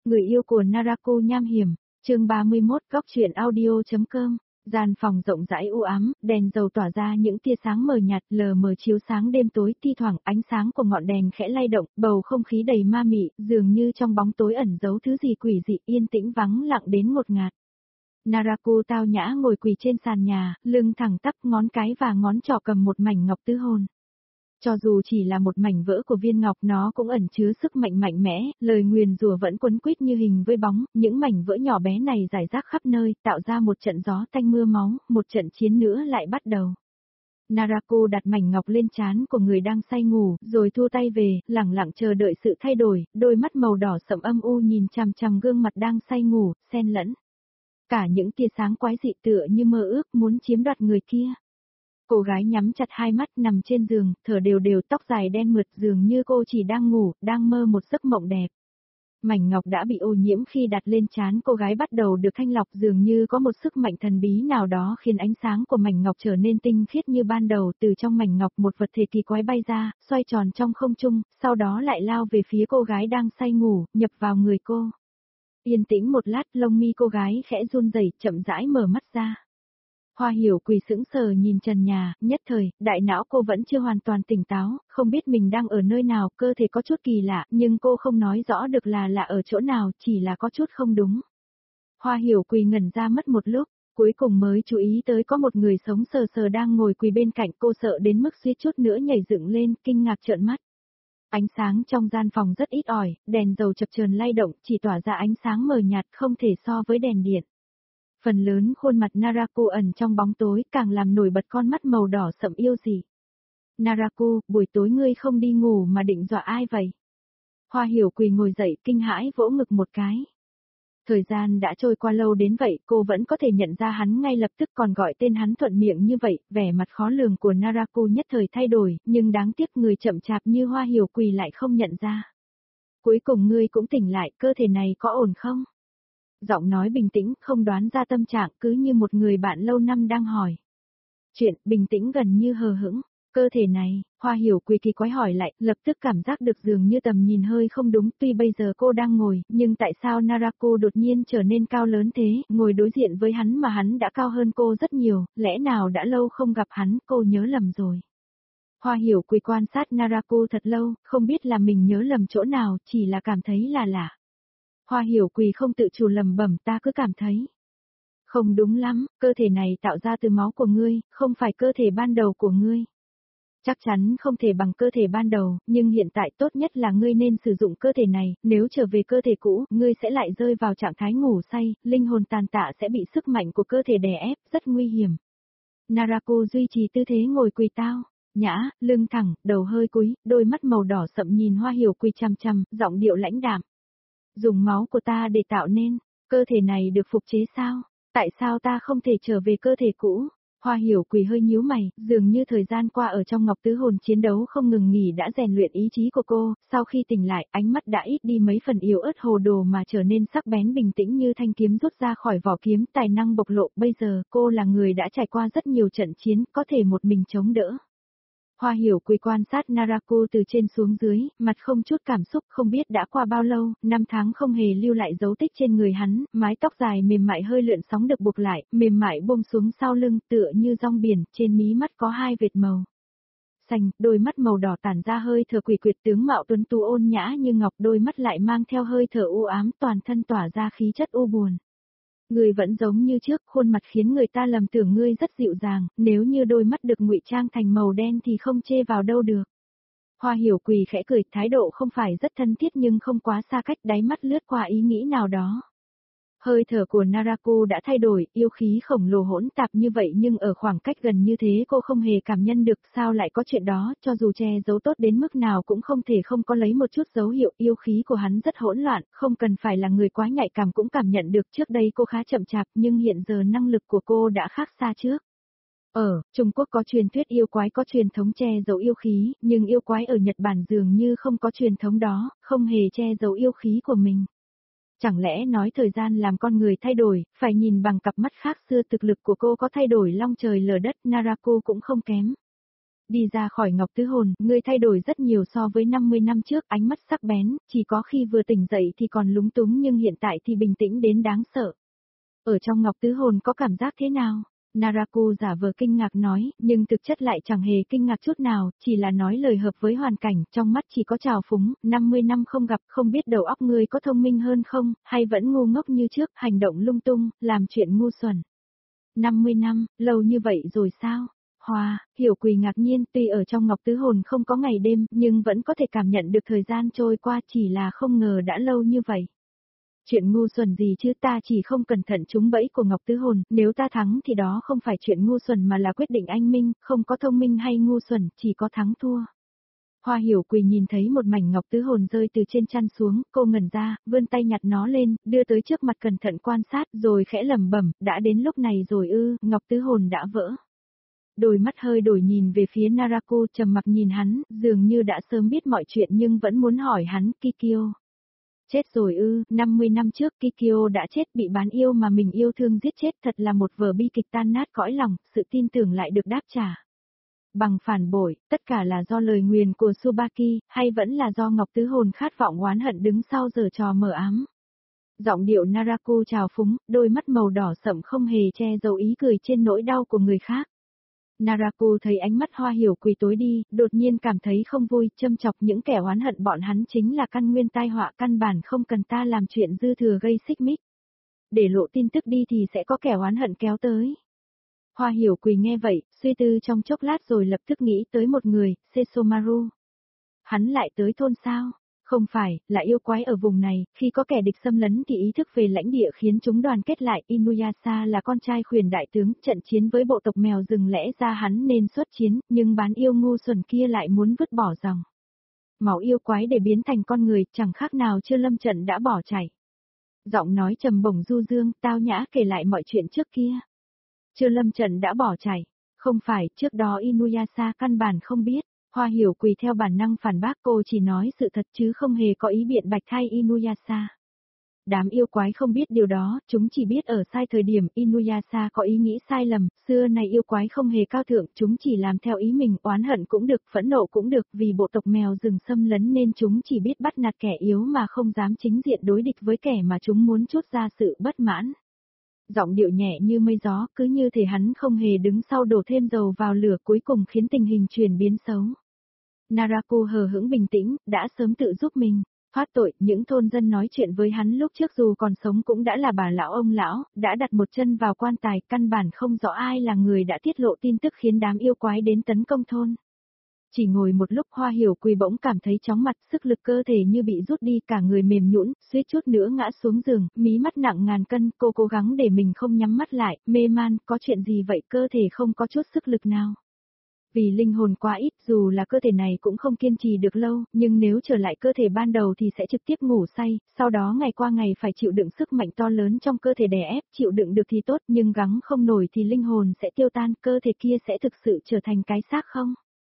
Người yêu của Narako nham hiểm, chương 31 góc truyện audio.com. Gian phòng rộng rãi u ám, đèn dầu tỏa ra những tia sáng mờ nhạt lờ mờ chiếu sáng đêm tối, thi thoảng ánh sáng của ngọn đèn khẽ lay động, bầu không khí đầy ma mị, dường như trong bóng tối ẩn giấu thứ gì quỷ dị, yên tĩnh vắng lặng đến ngột ngạt. Narako tao nhã ngồi quỳ trên sàn nhà, lưng thẳng tắp, ngón cái và ngón trỏ cầm một mảnh ngọc tứ hồn. Cho dù chỉ là một mảnh vỡ của viên ngọc, nó cũng ẩn chứa sức mạnh mạnh mẽ, lời nguyền rủa vẫn quấn quýt như hình với bóng, những mảnh vỡ nhỏ bé này rải rác khắp nơi, tạo ra một trận gió tanh mưa máu, một trận chiến nữa lại bắt đầu. Narako đặt mảnh ngọc lên trán của người đang say ngủ, rồi thu tay về, lẳng lặng chờ đợi sự thay đổi, đôi mắt màu đỏ sẫm âm u nhìn chằm chằm gương mặt đang say ngủ, xen lẫn cả những tia sáng quái dị tựa như mơ ước muốn chiếm đoạt người kia. Cô gái nhắm chặt hai mắt nằm trên giường, thở đều đều, tóc dài đen mượt, dường như cô chỉ đang ngủ, đang mơ một giấc mộng đẹp. Mảnh ngọc đã bị ô nhiễm khi đặt lên trán cô gái bắt đầu được thanh lọc, dường như có một sức mạnh thần bí nào đó khiến ánh sáng của mảnh ngọc trở nên tinh khiết như ban đầu. Từ trong mảnh ngọc một vật thể kỳ quái bay ra, xoay tròn trong không trung, sau đó lại lao về phía cô gái đang say ngủ, nhập vào người cô. Yên tĩnh một lát, lông mi cô gái khẽ run rẩy, chậm rãi mở mắt ra. Hoa Hiểu quỳ sững sờ nhìn trần nhà, nhất thời, đại não cô vẫn chưa hoàn toàn tỉnh táo, không biết mình đang ở nơi nào, cơ thể có chút kỳ lạ, nhưng cô không nói rõ được là ở chỗ nào, chỉ là có chút không đúng. Hoa Hiểu quỳ ngẩn ra mất một lúc, cuối cùng mới chú ý tới có một người sống sờ sờ đang ngồi quỳ bên cạnh cô, sợ đến mức suýt chút nữa nhảy dựng lên, kinh ngạc trợn mắt. Ánh sáng trong gian phòng rất ít ỏi, đèn dầu chập chờn lay động, chỉ tỏa ra ánh sáng mờ nhạt không thể so với đèn điện. Phần lớn khuôn mặt Narako ẩn trong bóng tối, càng làm nổi bật con mắt màu đỏ sậm yêu dị. Narako, buổi tối ngươi không đi ngủ mà định dọa ai vậy? Hoa Hiểu quỳ ngồi dậy, kinh hãi vỗ ngực một cái. Thời gian đã trôi qua lâu đến vậy, cô vẫn có thể nhận ra hắn ngay lập tức, còn gọi tên hắn thuận miệng như vậy, vẻ mặt khó lường của Narako nhất thời thay đổi, nhưng đáng tiếc người chậm chạp như Hoa Hiểu quỳ lại không nhận ra. Cuối cùng ngươi cũng tỉnh lại, cơ thể này có ổn không? Giọng nói bình tĩnh, không đoán ra tâm trạng, cứ như một người bạn lâu năm đang hỏi. Chuyện, bình tĩnh gần như hờ hững. Cơ thể này, Hoa Hiểu quỳ kỳ quái hỏi lại, lập tức cảm giác được dường như tầm nhìn hơi không đúng, tuy bây giờ cô đang ngồi, nhưng tại sao Narako đột nhiên trở nên cao lớn thế, ngồi đối diện với hắn mà hắn đã cao hơn cô rất nhiều, lẽ nào đã lâu không gặp hắn, cô nhớ lầm rồi. Hoa Hiểu quỳ quan sát Narako thật lâu, không biết là mình nhớ lầm chỗ nào, chỉ là cảm thấy là lạ. Hoa Hiểu quỳ không tự chủ lẩm bẩm, ta cứ cảm thấy không đúng lắm, cơ thể này tạo ra từ máu của ngươi, không phải cơ thể ban đầu của ngươi. Chắc chắn không thể bằng cơ thể ban đầu, nhưng hiện tại tốt nhất là ngươi nên sử dụng cơ thể này, nếu trở về cơ thể cũ, ngươi sẽ lại rơi vào trạng thái ngủ say, linh hồn tàn tạ sẽ bị sức mạnh của cơ thể đè ép, rất nguy hiểm. Narako duy trì tư thế ngồi quỳ tao, nhã, lưng thẳng, đầu hơi cúi, đôi mắt màu đỏ sậm nhìn Hoa Hiểu quỳ chằm chằm, giọng điệu lãnh đạm. Dùng máu của ta để tạo nên, cơ thể này được phục chế sao? Tại sao ta không thể trở về cơ thể cũ? Hoa Hiểu quỳ hơi nhíu mày, dường như thời gian qua ở trong ngọc tứ hồn chiến đấu không ngừng nghỉ đã rèn luyện ý chí của cô, sau khi tỉnh lại, ánh mắt đã ít đi mấy phần yếu ớt hồ đồ mà trở nên sắc bén bình tĩnh như thanh kiếm rút ra khỏi vỏ kiếm, tài năng bộc lộ, bây giờ cô là người đã trải qua rất nhiều trận chiến, có thể một mình chống đỡ. Hoa Hiểu quỳ quan sát Narako từ trên xuống dưới, mặt không chút cảm xúc, không biết đã qua bao lâu, 5 tháng không hề lưu lại dấu tích trên người hắn, mái tóc dài mềm mại hơi lượn sóng được buộc lại, mềm mại buông xuống sau lưng tựa như rong biển, trên mí mắt có hai vệt màu xanh, đôi mắt màu đỏ tản ra hơi thở quỷ quyệt, tướng mạo tuấn tú ôn nhã như ngọc, đôi mắt lại mang theo hơi thở u ám, toàn thân tỏa ra khí chất u buồn. Ngươi vẫn giống như trước, khuôn mặt khiến người ta lầm tưởng ngươi rất dịu dàng, nếu như đôi mắt được ngụy trang thành màu đen thì không chê vào đâu được. Hoa Hiểu quỳ khẽ cười, thái độ không phải rất thân thiết nhưng không quá xa cách, đáy mắt lướt qua ý nghĩ nào đó. Hơi thở của Narako đã thay đổi, yêu khí khổng lồ hỗn tạp như vậy nhưng ở khoảng cách gần như thế cô không hề cảm nhận được, sao lại có chuyện đó, cho dù che giấu tốt đến mức nào cũng không thể không có lấy một chút dấu hiệu, yêu khí của hắn rất hỗn loạn, không cần phải là người quá nhạy cảm cũng cảm nhận được, trước đây cô khá chậm chạp nhưng hiện giờ năng lực của cô đã khác xa trước. Ở Trung Quốc có truyền thuyết yêu quái có truyền thống che giấu yêu khí, nhưng yêu quái ở Nhật Bản dường như không có truyền thống đó, không hề che giấu yêu khí của mình. Chẳng lẽ nói thời gian làm con người thay đổi, phải nhìn bằng cặp mắt khác xưa, thực lực của cô có thay đổi long trời lở đất, Narako cũng không kém. Đi ra khỏi Ngọc Tứ Hồn, ngươi thay đổi rất nhiều so với 50 năm trước, ánh mắt sắc bén, chỉ có khi vừa tỉnh dậy thì còn lúng túng nhưng hiện tại thì bình tĩnh đến đáng sợ. Ở trong Ngọc Tứ Hồn có cảm giác thế nào? Naraku giả vờ kinh ngạc nói, nhưng thực chất lại chẳng hề kinh ngạc chút nào, chỉ là nói lời hợp với hoàn cảnh, trong mắt chỉ có trào phúng, 50 năm không gặp, không biết đầu óc ngươi có thông minh hơn không, hay vẫn ngu ngốc như trước, hành động lung tung, làm chuyện ngu xuẩn. 50 năm, lâu như vậy rồi sao? Hoa, Hiểu Quỳ ngạc nhiên, tuy ở trong Ngọc Tứ Hồn không có ngày đêm, nhưng vẫn có thể cảm nhận được thời gian trôi qua, chỉ là không ngờ đã lâu như vậy. Chuyện ngu xuẩn gì chứ, ta chỉ không cẩn thận trúng bẫy của Ngọc Tứ Hồn, nếu ta thắng thì đó không phải chuyện ngu xuẩn mà là quyết định anh minh, không có thông minh hay ngu xuẩn, chỉ có thắng thua. Hoa Hiểu Quỳ nhìn thấy một mảnh Ngọc Tứ Hồn rơi từ trên chăn xuống, cô ngẩn ra, vươn tay nhặt nó lên, đưa tới trước mặt cẩn thận quan sát, rồi khẽ lẩm bẩm, đã đến lúc này rồi ư, Ngọc Tứ Hồn đã vỡ. Đôi mắt hơi đổi nhìn về phía Naraku, trầm mặc nhìn hắn, dường như đã sớm biết mọi chuyện nhưng vẫn muốn hỏi hắn, Kikyo. Chết rồi ư, 50 năm trước Kikyo đã chết, bị bán yêu mà mình yêu thương giết chết, thật là một vở bi kịch tan nát cõi lòng, sự tin tưởng lại được đáp trả. Bằng phản bội, tất cả là do lời nguyền của Tsubaki, hay vẫn là do Ngọc Tứ Hồn khát vọng oán hận đứng sau giở trò mờ ám. Giọng điệu Naraku trào phúng, đôi mắt màu đỏ sậm không hề che giấu ý cười trên nỗi đau của người khác. Naraku thấy ánh mắt Hoa Hiểu Quỳ tối đi, đột nhiên cảm thấy không vui, châm chọc những kẻ oán hận bọn hắn chính là căn nguyên tai họa, căn bản không cần ta làm chuyện dư thừa gây xích mích. Để lộ tin tức đi thì sẽ có kẻ oán hận kéo tới. Hoa Hiểu Quỳ nghe vậy, suy tư trong chốc lát rồi lập tức nghĩ tới một người, Sesomaru. Hắn lại tới thôn sao? Không phải, là yêu quái ở vùng này, khi có kẻ địch xâm lấn thì ý thức về lãnh địa khiến chúng đoàn kết lại. Inuyasha là con trai khuyển đại tướng, trận chiến với bộ tộc mèo rừng lẽ ra hắn nên xuất chiến, nhưng bán yêu ngu xuẩn kia lại muốn vứt bỏ dòng máu yêu quái để biến thành con người, chẳng khác nào chưa lâm trận đã bỏ chạy. Giọng nói trầm bổng du dương, tao nhã kể lại mọi chuyện trước kia. Chưa lâm trận đã bỏ chạy, không phải, trước đó Inuyasha căn bản không biết. Hoa Hiểu Quỳ theo bản năng phản bác, cô chỉ nói sự thật chứ không hề có ý biện bạch thay Inuyasha. Đám yêu quái không biết điều đó, chúng chỉ biết ở sai thời điểm. Inuyasha có ý nghĩ sai lầm, xưa này yêu quái không hề cao thượng, chúng chỉ làm theo ý mình, oán hận cũng được, phẫn nộ cũng được, vì bộ tộc mèo rừng xâm lấn nên chúng chỉ biết bắt nạt kẻ yếu mà không dám chính diện đối địch với kẻ mà chúng muốn trút ra sự bất mãn. Giọng điệu nhẹ như mây gió, cứ như thể hắn không hề đứng sau đổ thêm dầu vào lửa, cuối cùng khiến tình hình chuyển biến xấu. Naraku hờ hững bình tĩnh, đã sớm tự giúp mình thoát tội, những thôn dân nói chuyện với hắn lúc trước dù còn sống cũng đã là bà lão ông lão, đã đặt một chân vào quan tài, căn bản không rõ ai là người đã tiết lộ tin tức khiến đám yêu quái đến tấn công thôn. Chỉ ngồi một lúc Hoa Hiểu Quỳ bỗng cảm thấy chóng mặt, sức lực cơ thể như bị rút đi, cả người mềm nhũn, suýt chút nữa ngã xuống giường, mí mắt nặng ngàn cân, cô cố gắng để mình không nhắm mắt lại, mê man, có chuyện gì vậy, cơ thể không có chút sức lực nào. Vì linh hồn quá ít, dù là cơ thể này cũng không kiên trì được lâu, nhưng nếu trở lại cơ thể ban đầu thì sẽ trực tiếp ngủ say, sau đó ngày qua ngày phải chịu đựng sức mạnh to lớn trong cơ thể đè ép, chịu đựng được thì tốt, nhưng gắng không nổi thì linh hồn sẽ tiêu tan, cơ thể kia sẽ thực sự trở thành cái xác không?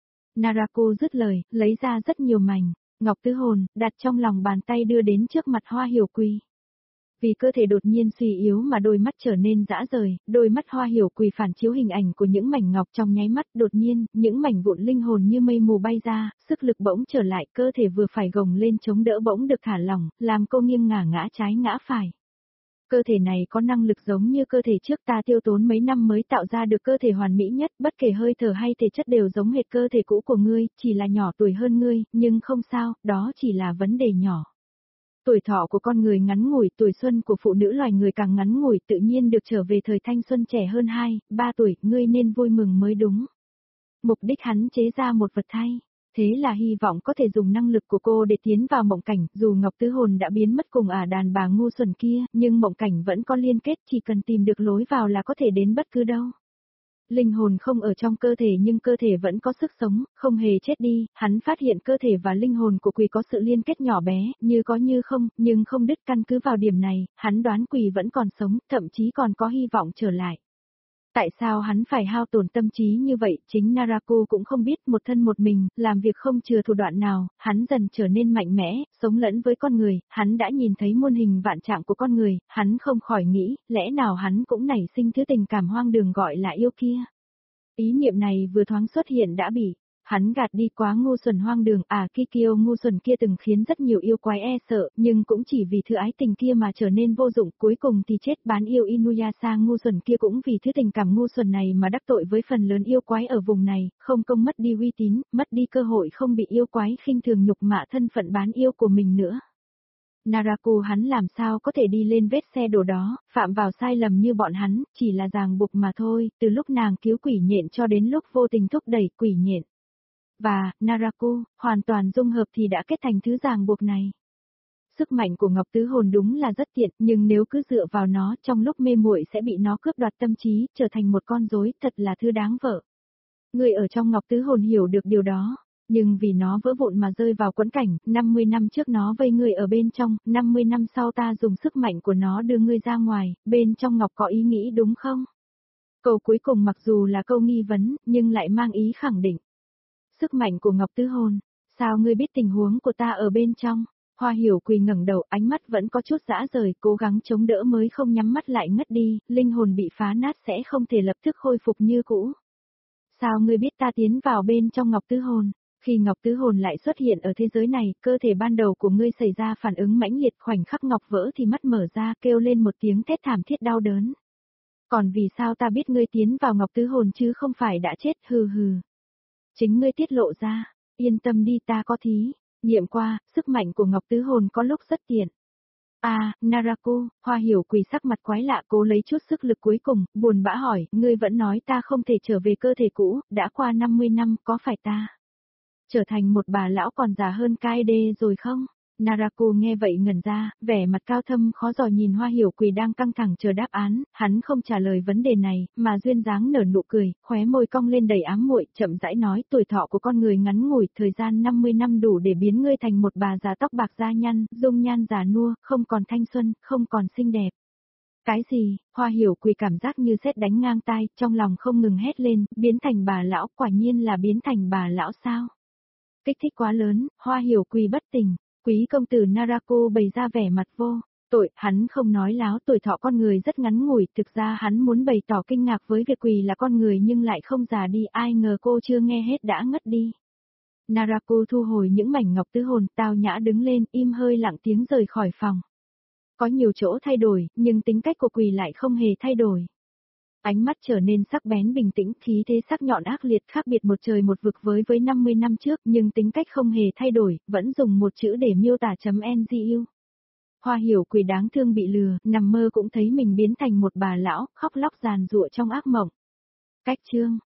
Naraku dứt lời, lấy ra rất nhiều mảnh Ngọc Tứ Hồn, đặt trong lòng bàn tay đưa đến trước mặt Hoa Hiểu Quỳ. Vì cơ thể đột nhiên suy yếu mà đôi mắt trở nên rã rời, đôi mắt Hoa Hiểu Quỳ phản chiếu hình ảnh của những mảnh ngọc trong nháy mắt, đột nhiên, những mảnh vụn linh hồn như mây mù bay ra, sức lực bỗng trở lại, cơ thể vừa phải gồng lên chống đỡ bỗng được thả lỏng, làm cô nghiêng ngã trái ngã phải. Cơ thể này có năng lực giống như cơ thể trước, ta tiêu tốn mấy năm mới tạo ra được cơ thể hoàn mỹ nhất, bất kể hơi thở hay thể chất đều giống hệt cơ thể cũ của ngươi, chỉ là nhỏ tuổi hơn ngươi, nhưng không sao, đó chỉ là vấn đề nhỏ. Tuổi thọ của con người ngắn ngủi, tuổi xuân của phụ nữ loài người càng ngắn ngủi, tự nhiên được trở về thời thanh xuân trẻ hơn 2-3 tuổi, ngươi nên vui mừng mới đúng. Mục đích hắn chế ra một vật thay. Thế là hy vọng có thể dùng năng lực của cô để tiến vào mộng cảnh, dù Ngọc Tứ Hồn đã biến mất cùng đàn bà ngu xuẩn kia, nhưng mộng cảnh vẫn có liên kết, chỉ cần tìm được lối vào là có thể đến bất cứ đâu. Linh hồn không ở trong cơ thể nhưng cơ thể vẫn có sức sống, không hề chết đi, hắn phát hiện cơ thể và linh hồn của Quỳ có sự liên kết nhỏ bé, như có như không, nhưng không đứt. Căn cứ vào điểm này, hắn đoán Quỳ vẫn còn sống, thậm chí còn có hy vọng trở lại. Tại sao hắn phải hao tổn tâm trí như vậy, chính Naraku cũng không biết, một thân một mình, làm việc không chừa thủ đoạn nào, hắn dần trở nên mạnh mẽ, sống lẫn với con người, hắn đã nhìn thấy muôn hình vạn trạng của con người, hắn không khỏi nghĩ, lẽ nào hắn cũng nảy sinh thứ tình cảm hoang đường gọi là yêu kia. Ý niệm này vừa thoáng xuất hiện đã bị Hắn gạt đi quá ngu xuẩn hoang đường, Kikyo ngu xuẩn kia từng khiến rất nhiều yêu quái e sợ, nhưng cũng chỉ vì thứ ái tình kia mà trở nên vô dụng, cuối cùng thì chết. Bán yêu Inuyasha ngu xuẩn kia cũng vì thứ tình cảm ngu xuẩn này mà đắc tội với phần lớn yêu quái ở vùng này, không công mất đi uy tín, mất đi cơ hội không bị yêu quái khinh thường nhục mạ thân phận bán yêu của mình nữa. Naraku hắn làm sao có thể đi lên vết xe đổ đó, phạm vào sai lầm như bọn hắn, chỉ là ràng buộc mà thôi, từ lúc nàng cứu quỷ nhện cho đến lúc vô tình thúc đẩy quỷ nhện. Và, Naraku, hoàn toàn dung hợp thì đã kết thành thứ ràng buộc này. Sức mạnh của Ngọc Tứ Hồn đúng là rất tiện, nhưng nếu cứ dựa vào nó trong lúc mê muội sẽ bị nó cướp đoạt tâm trí, trở thành một con rối, thật là thứ đáng vợ. Người ở trong Ngọc Tứ Hồn hiểu được điều đó. Nhưng vì nó vỡ vụn mà rơi vào quẫn cảnh, 50 năm trước nó vây ngươi ở bên trong, 50 năm sau ta dùng sức mạnh của nó đưa ngươi ra ngoài, bên trong Ngọc có ý nghĩ đúng không? Câu cuối cùng mặc dù là câu nghi vấn, nhưng lại mang ý khẳng định. Sức mạnh của Ngọc Tứ Hồn, sao ngươi biết tình huống của ta ở bên trong? Hoa Hiểu Quỳ ngẩng đầu, ánh mắt vẫn có chút dã rời, cố gắng chống đỡ mới không nhắm mắt lại ngất đi, linh hồn bị phá nát sẽ không thể lập tức khôi phục như cũ. Sao ngươi biết ta tiến vào bên trong Ngọc Tứ Hồn? Khi Ngọc Tứ Hồn lại xuất hiện ở thế giới này, cơ thể ban đầu của ngươi xảy ra phản ứng mãnh liệt, khoảnh khắc Ngọc vỡ thì mắt mở ra, kêu lên một tiếng thét thảm thiết đau đớn. Còn vì sao ta biết ngươi tiến vào Ngọc Tứ Hồn chứ không phải đã chết, hừ hừ. Chính ngươi tiết lộ ra, yên tâm đi, ta có thí nghiệm qua, sức mạnh của Ngọc Tứ Hồn có lúc rất tiện. Naraku, Hoa Hiểu Quỳ sắc mặt quái lạ, cố lấy chút sức lực cuối cùng, buồn bã hỏi, ngươi vẫn nói ta không thể trở về cơ thể cũ, đã qua 50 năm, có phải ta trở thành một bà lão còn già hơn Kaede rồi không? Naraku nghe vậy ngẩn ra, vẻ mặt cao thâm khó dò nhìn Hoa Hiểu Quỳ đang căng thẳng chờ đáp án, hắn không trả lời vấn đề này, mà duyên dáng nở nụ cười, khóe môi cong lên đầy ám muội, chậm rãi nói, tuổi thọ của con người ngắn ngủi, thời gian 50 năm đủ để biến ngươi thành một bà già tóc bạc da nhăn, dung nhan già nua, không còn thanh xuân, không còn xinh đẹp. Cái gì? Hoa Hiểu Quỳ cảm giác như sét đánh ngang tai, trong lòng không ngừng hét lên, biến thành bà lão, quả nhiên là biến thành bà lão sao? Kích thích quá lớn, Hoa Hiểu Quỳ bất tỉnh. Quý công tử Naraku bày ra vẻ mặt vô tội, hắn không nói láo, tuổi thọ con người rất ngắn ngủi, thực ra hắn muốn bày tỏ kinh ngạc với việc Quỳ là con người nhưng lại không già đi, ai ngờ cô chưa nghe hết đã ngất đi. Naraku thu hồi những mảnh ngọc tứ hồn, tao nhã đứng lên, im hơi lặng tiếng rời khỏi phòng. Có nhiều chỗ thay đổi, nhưng tính cách của Quỳ lại không hề thay đổi. Ánh mắt trở nên sắc bén bình tĩnh, khí thế sắc nhọn ác liệt, khác biệt một trời một vực với 50 năm trước, nhưng tính cách không hề thay đổi, vẫn dùng một chữ để miêu tả .ngu. Hoa Hiểu Quỳ đáng thương bị lừa, nằm mơ cũng thấy mình biến thành một bà lão, khóc lóc giàn giụa trong ác mộng. Cách chương